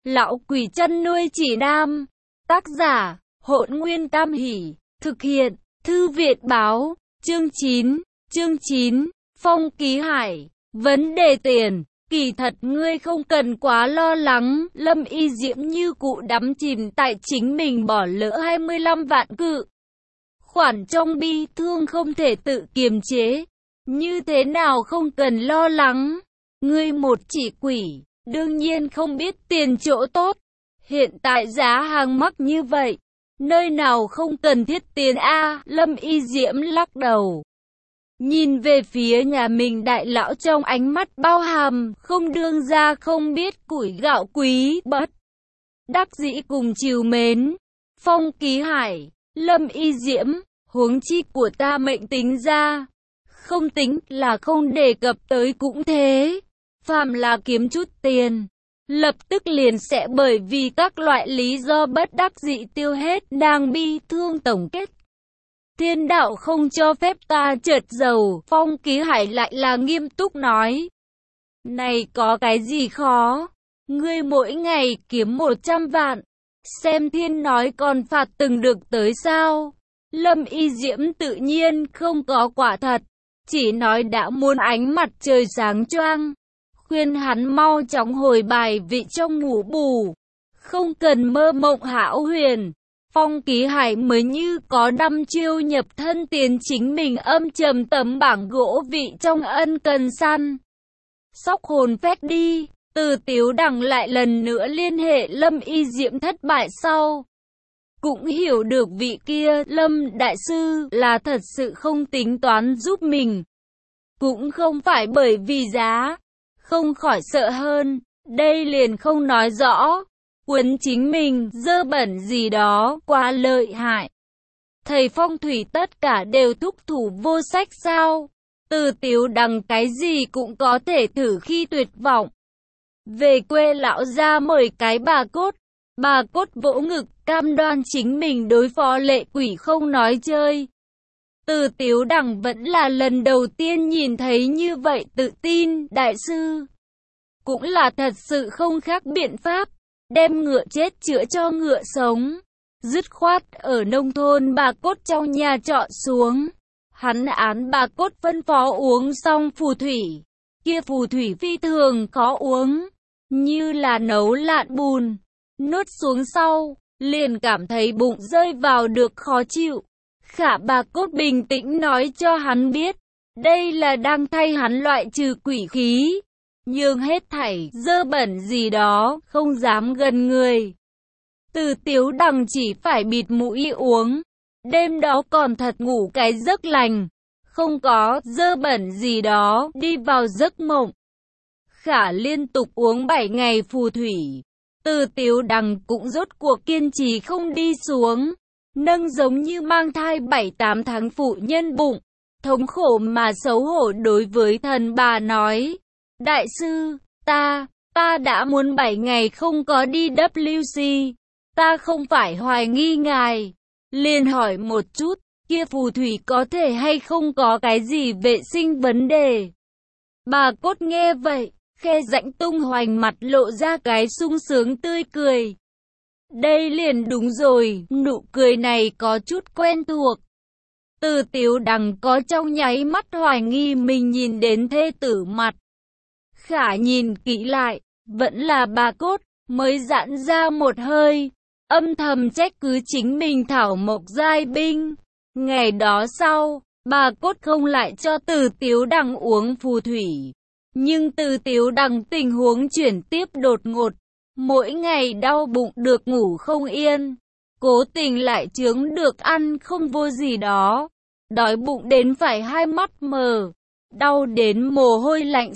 Lão quỷ chăn nuôi chỉ nam. Tác giả, Hỗn Nguyên Tam Hỷ. Thực hiện, Thư viện báo. Chương 9, Phong Ký Hải. Vấn đề tiền. Kỳ thật ngươi không cần quá lo lắng. Lâm Y Diễm như cụ đắm chìm tại chính mình bỏ lỡ 25 vạn cự. Khoản trong bi thương không thể tự kiềm chế. Như thế nào không cần lo lắng. Ngươi một chỉ quỷ, đương nhiên không biết tiền chỗ tốt. Hiện tại giá hàng mắc như vậy, nơi nào không cần thiết tiền a? Lâm Y Diễm lắc đầu. Nhìn về phía nhà mình đại lão trong ánh mắt bao hàm, không đương ra không biết củi gạo quý, bất đắc dĩ cùng trìu mến. Phong Ký Hải, Lâm Y Diễm, huống chi của ta mệnh tính ra. Không tính là không đề cập tới cũng thế. Phàm là kiếm chút tiền, lập tức liền sẽ bởi vì các loại lý do bất đắc dĩ tiêu hết. Đang bi thương tổng kết. Thiên đạo không cho phép ta chợt giàu. Phong Ký Hải lại là nghiêm túc nói. Này có cái gì khó? Ngươi mỗi ngày kiếm 100 vạn. Xem thiên nói còn phạt từng được tới sao? Lâm Y Diễm tự nhiên không có quả thật. Chỉ nói đã muốn ánh mặt trời sáng choang. Khuyên hắn mau chóng hồi bài vị trong ngủ bù. Không cần mơ mộng hão huyền. Phong Ký Hải mới như có đăm chiêu nhập thân tiền chính mình âm trầm tấm bảng gỗ vị trong ân cần săn sóc hồn phách đi. Từ Tiếu Đằng lại lần nữa liên hệ Lâm Y Diễm thất bại sau. Cũng hiểu được vị kia Lâm Đại Sư là thật sự không tính toán giúp mình. Cũng không phải bởi vì giá. Không khỏi sợ hơn. Đây liền không nói rõ. Quấn chính mình, dơ bẩn gì đó, quá lợi hại. Thầy phong thủy tất cả đều thúc thủ vô sách sao? Từ Tiếu Đằng cái gì cũng có thể thử khi tuyệt vọng. Về quê lão ra mời cái bà cốt vỗ ngực, cam đoan chính mình đối phó lệ quỷ không nói chơi. Từ Tiếu Đằng vẫn là lần đầu tiên nhìn thấy như vậy tự tin, đại sư. Cũng là thật sự không khác biện pháp. Đem ngựa chết chữa cho ngựa sống. Dứt khoát ở nông thôn bà cốt trong nhà trọ xuống. Hắn án bà cốt phân phó uống xong phù thủy. Kia phù thủy phi thường khó uống. Như là nấu lạn bùn. Nuốt xuống sau, liền cảm thấy bụng rơi vào được khó chịu. Khả bà cốt bình tĩnh nói cho hắn biết. Đây là đang thay hắn loại trừ quỷ khí. Nhưng hết thảy dơ bẩn gì đó không dám gần người. Từ Tiếu Đằng chỉ phải bịt mũi uống. Đêm đó còn thật ngủ cái giấc lành. Không có dơ bẩn gì đó đi vào giấc mộng. Khả liên tục uống 7 ngày phù thủy. Từ Tiếu Đằng cũng rốt cuộc kiên trì không đi xuống. Nâng giống như mang thai 7-8 tháng phụ nhân bụng. Thống khổ mà xấu hổ đối với thần bà nói. Đại sư, ta đã muốn 7 ngày không có đi WC. Ta không phải hoài nghi ngài. Liền hỏi một chút, kia phù thủy có thể hay không có cái gì vệ sinh vấn đề. Bà cốt nghe vậy, khe rãnh tung hoành mặt lộ ra cái sung sướng tươi cười. Đây liền đúng rồi, nụ cười này có chút quen thuộc. Từ Tiếu Đằng có trong nháy mắt hoài nghi mình nhìn đến thê tử mặt. Khả nhìn kỹ lại, vẫn là bà cốt, mới giãn ra một hơi, âm thầm trách cứ chính mình thảo mộc giai binh. Ngày đó sau, bà cốt không lại cho Từ Tiếu Đằng uống phù thủy. Nhưng Từ Tiếu Đằng tình huống chuyển tiếp đột ngột, mỗi ngày đau bụng được ngủ không yên, cố tình lại chướng được ăn không vô gì đó, đói bụng đến phải hai mắt mờ. Đau đến mồ hôi lạnh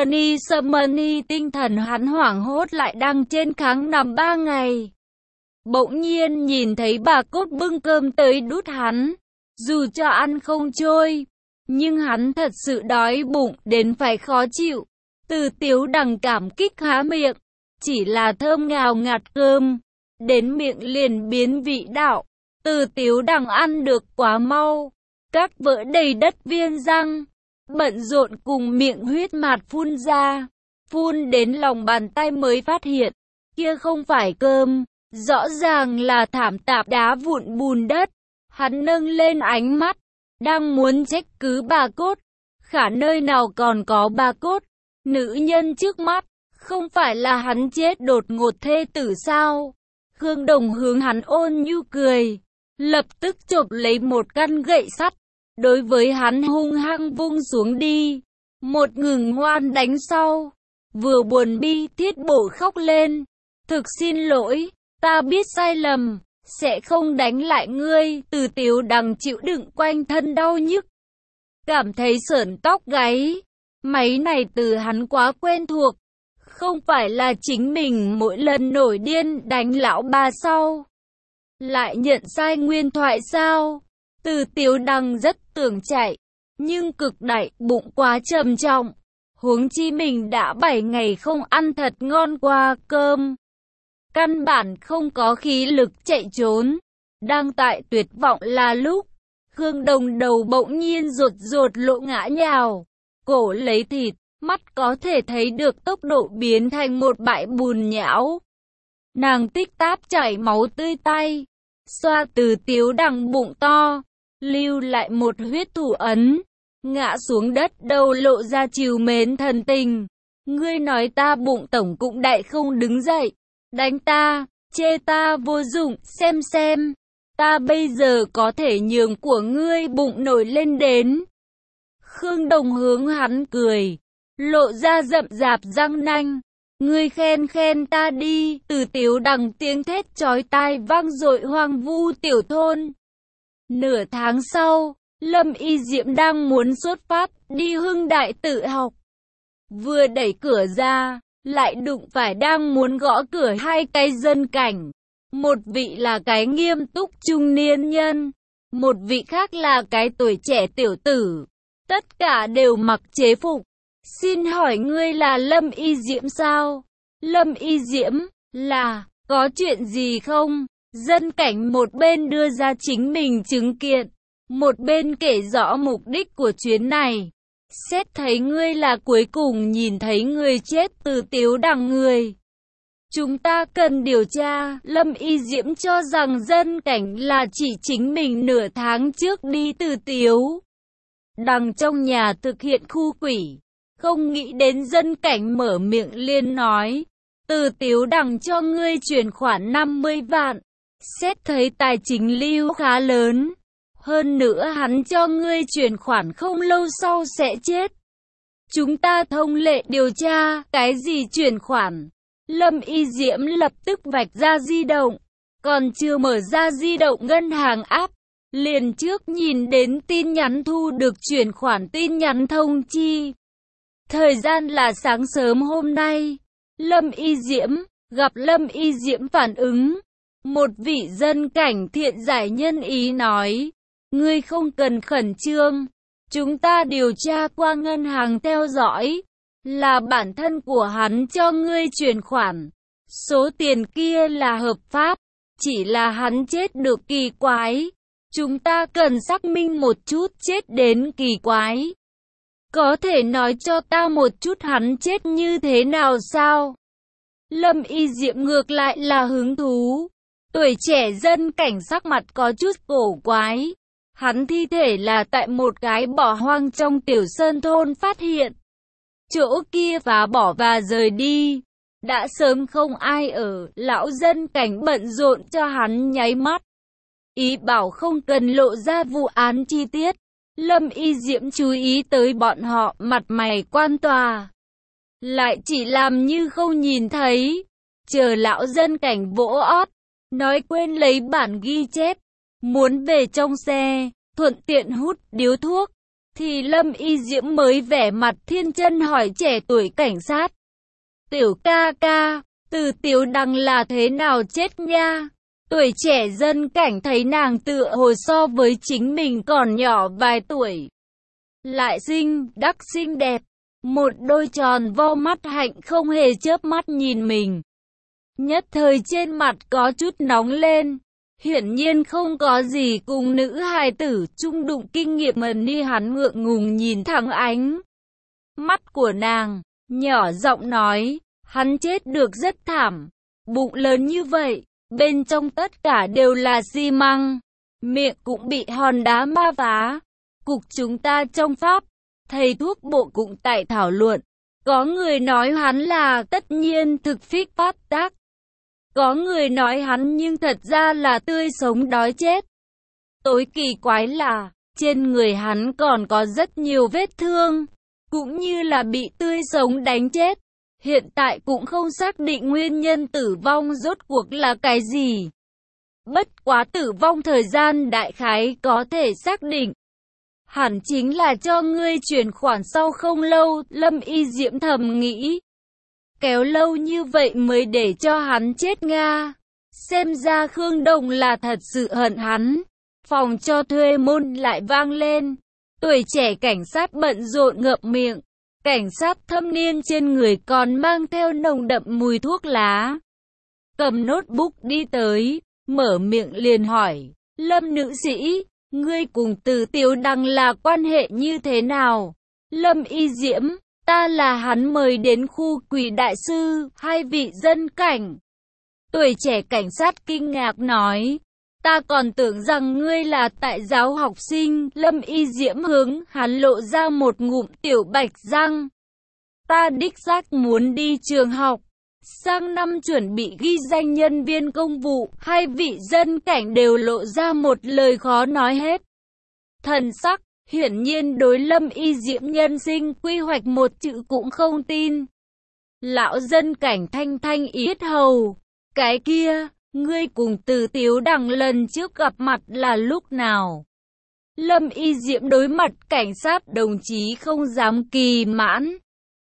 summerny, tinh thần hắn hoảng hốt lại đang trên kháng nằm 3 ngày. Bỗng nhiên nhìn thấy bà cốt bưng cơm tới đút hắn, dù cho ăn không trôi, nhưng hắn thật sự đói bụng đến phải khó chịu. Từ Tiếu Đằng cảm kích há miệng, chỉ là thơm ngào ngạt cơm, đến miệng liền biến vị đạo. Từ Tiếu Đằng ăn được quá mau, các vỡ đầy đất viên răng. Bận rộn cùng miệng huyết mạt phun ra, phun đến lòng bàn tay mới phát hiện. Kia không phải cơm, rõ ràng là thảm tạp đá vụn bùn đất. Hắn nâng lên ánh mắt, đang muốn trách cứ bà cốt. Khả nơi nào còn có bà cốt? Nữ nhân trước mắt, không phải là hắn chết đột ngột thê tử sao? Khương Đồng hướng hắn ôn nhu cười, lập tức chộp lấy một căn gậy sắt, đối với hắn hung hăng vung xuống đi. Một ngừng ngoan đánh sau, vừa buồn bi thiết bổ khóc lên. Thực xin lỗi, ta biết sai lầm, sẽ không đánh lại ngươi. Từ Tiếu Đằng chịu đựng quanh thân đau nhức, cảm thấy sởn tóc gáy. Máy này từ hắn quá quen thuộc, không phải là chính mình mỗi lần nổi điên đánh lão bà sau lại nhận sai nguyên thoại sao? Từ Tiếu Đằng rất tưởng chạy, nhưng cực đại bụng quá trầm trọng. Huống chi mình đã 7 ngày không ăn thật ngon qua cơm, căn bản không có khí lực chạy trốn. Đang tại tuyệt vọng là lúc Khương Đồng đầu bỗng nhiên rột rột lộ ngã nhào, cổ lấy thịt, mắt có thể thấy được tốc độ biến thành một bãi bùn nhão. Nàng tích táp chảy máu tươi tay, xoa Từ Tiếu Đằng bụng to, lưu lại một huyết thủ ấn, ngã xuống đất đầu lộ ra trìu mến thần tình. Ngươi nói ta bụng tổng cũng đại không đứng dậy, đánh ta, chê ta vô dụng, xem, ta bây giờ có thể nhường của ngươi bụng nổi lên đến. Khương Đồng hướng hắn cười, lộ ra rậm rạp răng nanh. Ngươi khen ta đi. Từ Tiếu Đằng tiếng thét chói tai vang dội hoang vu tiểu thôn. Nửa tháng sau, Lâm Y Diễm đang muốn xuất phát đi Hưng Đại tự học. Vừa đẩy cửa ra, lại đụng phải đang muốn gõ cửa hai cái dân cảnh. Một vị là cái nghiêm túc trung niên nhân, một vị khác là cái tuổi trẻ tiểu tử. Tất cả đều mặc chế phục. Xin hỏi ngươi là Lâm Y Diễm sao? Lâm Y Diễm, là, có chuyện gì không? Dân cảnh một bên đưa ra chính mình chứng kiện, một bên kể rõ mục đích của chuyến này. Xét thấy ngươi là cuối cùng nhìn thấy người chết Từ Tiếu Đằng người, chúng ta cần điều tra. Lâm Y Diễm cho rằng dân cảnh là chỉ chính mình nửa tháng trước đi Từ Tiếu Đằng trong nhà thực hiện khu quỷ. Không nghĩ đến dân cảnh mở miệng liền nói, Từ Tiếu Đằng cho ngươi chuyển khoản 50 vạn. Xét thấy tài chính lưu khá lớn, hơn nữa hắn cho ngươi chuyển khoản không lâu sau sẽ chết. Chúng ta thông lệ điều tra. Cái gì chuyển khoản? Lâm Y Diễm lập tức vạch ra di động, còn chưa mở ra di động ngân hàng app, liền trước nhìn đến tin nhắn thu được chuyển khoản tin nhắn thông chi. Thời gian là sáng sớm hôm nay. Lâm Y Diễm, gặp Lâm Y Diễm phản ứng, một vị dân cảnh thiện giải nhân ý nói, ngươi không cần khẩn trương, chúng ta điều tra qua ngân hàng theo dõi, là bản thân của hắn cho ngươi chuyển khoản. Số tiền kia là hợp pháp, chỉ là hắn chết được kỳ quái. Chúng ta cần xác minh một chút chết đến kỳ quái. Có thể nói cho ta một chút hắn chết như thế nào sao? Lâm Y Diệm ngược lại là hứng thú. Tuổi trẻ dân cảnh sắc mặt có chút cổ quái. Hắn thi thể là tại một cái bỏ hoang trong tiểu sơn thôn phát hiện. Chỗ kia phá bỏ và rời đi. Đã sớm không ai ở, lão dân cảnh bận rộn cho hắn nháy mắt. Ý bảo không cần lộ ra vụ án chi tiết. Lâm Y Diễm chú ý tới bọn họ, mặt mày quan tòa, lại chỉ làm như không nhìn thấy. Chờ lão dân cảnh vỗ ót, nói quên lấy bản ghi chép, muốn về trong xe, thuận tiện hút điếu thuốc, thì Lâm Y Diễm mới vẻ mặt thiên chân hỏi trẻ tuổi cảnh sát. Tiểu ca ca, Từ Tiếu Đằng là thế nào chết nha? Tuổi trẻ dân cảnh thấy nàng tựa hồ so với chính mình còn nhỏ vài tuổi, lại xinh đẹp, một đôi tròn vo mắt hạnh không hề chớp mắt nhìn mình. Nhất thời trên mặt có chút nóng lên, hiển nhiên không có gì cùng nữ hài tử chung đụng kinh nghiệm mà ni hắn ngượng ngùng nhìn thẳng ánh mắt của nàng, nhỏ giọng nói, hắn chết được rất thảm. Bụng lớn như vậy, bên trong tất cả đều là xi măng, miệng cũng bị hòn đá ma phá. Cục chúng ta trong Pháp, thầy thuốc bộ cũng tại thảo luận. Có người nói hắn là tất nhiên thực phích phát tác. Có người nói hắn nhưng thật ra là tươi sống đói chết. Tối kỳ quái là, trên người hắn còn có rất nhiều vết thương, cũng như là bị tươi sống đánh chết. Hiện tại cũng không xác định nguyên nhân tử vong rốt cuộc là cái gì. Bất quá tử vong thời gian đại khái có thể xác định. Hẳn chính là cho ngươi chuyển khoản sau không lâu, Lâm Y Diễm thầm nghĩ. Kéo lâu như vậy mới để cho hắn chết Nga. Xem ra Khương Đồng là thật sự hận hắn. Phòng cho thuê môn lại vang lên. Tuổi trẻ cảnh sát bận rộn ngậm miệng. Cảnh sát thâm niên trên người còn mang theo nồng đậm mùi thuốc lá. Cầm notebook đi tới, mở miệng liền hỏi. Lâm nữ sĩ, ngươi cùng Từ Tiếu Đăng là quan hệ như thế nào? Lâm Y Diễm, ta là hắn mời đến khu quỷ đại sư, hai vị dân cảnh. Tuổi trẻ cảnh sát kinh ngạc nói. Ta còn tưởng rằng ngươi là tại giáo học sinh. Lâm Y Diễm hướng hắn lộ ra một ngụm tiểu bạch răng. Ta đích xác muốn đi trường học. Sang năm chuẩn bị ghi danh nhân viên công vụ. Hai vị dân cảnh đều lộ ra một lời khó nói hết. Thần sắc, hiển nhiên đối Lâm Y Diễm nhân sinh quy hoạch một chữ cũng không tin. Lão dân cảnh thanh thanh yết hầu. Cái kia, ngươi cùng Từ Tiếu Đằng lần trước gặp mặt là lúc nào? Lâm Y Diễm đối mặt cảnh sát đồng chí không dám kỳ mãn.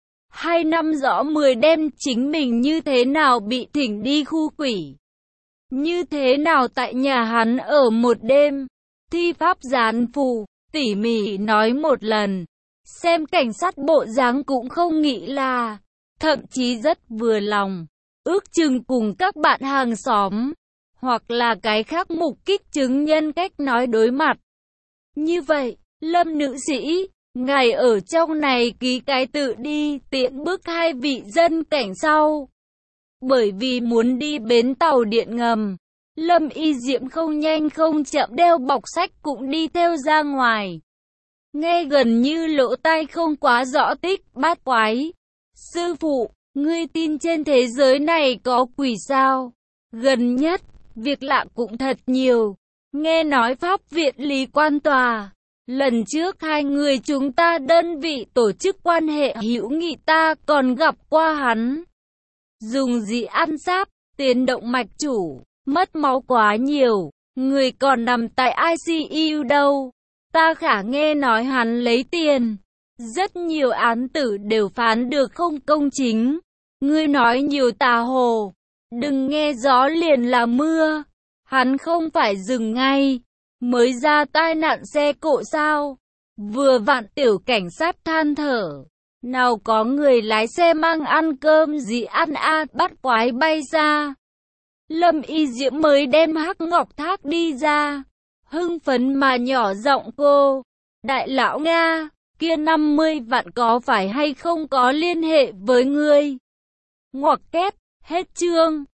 2 năm rõ 10 đêm chính mình như thế nào bị thỉnh đi khu quỷ. Như thế nào tại nhà hắn ở một đêm. Thi pháp gián phù, tỉ mỉ nói một lần. Xem cảnh sát bộ dáng cũng không nghĩ là, thậm chí rất vừa lòng. Ước chừng cùng các bạn hàng xóm, hoặc là cái khác mục kích chứng nhân cách nói đối mặt. Như vậy, Lâm nữ sĩ, ngài ở trong này ký cái tự đi, tiện bước hai vị dân cảnh sau. Bởi vì muốn đi bến tàu điện ngầm, Lâm Y Diễm không nhanh không chậm đeo bọc sách cũng đi theo ra ngoài. Nghe gần như lỗ tai không quá rõ tích bát quái. Sư phụ, ngươi tin trên thế giới này có quỷ sao? Gần nhất, việc lạ cũng thật nhiều. Nghe nói Pháp viện Lý Quan Tòa. Lần trước hai người chúng ta đơn vị tổ chức quan hệ hữu nghị ta còn gặp qua hắn. Dùng gì ăn sáp, tiến động mạch chủ, mất máu quá nhiều. Người còn nằm tại ICU đâu. Ta khả nghe nói hắn lấy tiền. Rất nhiều án tử đều phán được không công chính. Ngươi nói nhiều tà hồ. Đừng nghe gió liền là mưa. Hắn không phải dừng ngay. Mới ra tai nạn xe cộ sao? Vừa vặn tiểu cảnh sát than thở. Nào có người lái xe mang ăn cơm gì ăn bắt quái bay ra. Lâm Y Diễm mới đem Hắc Ngọc Thác đi ra. Hưng phấn mà nhỏ giọng cô. Đại lão Nga, kia 50 vạn có phải hay không có liên hệ với ngươi? Ngoặc kép, hết chương.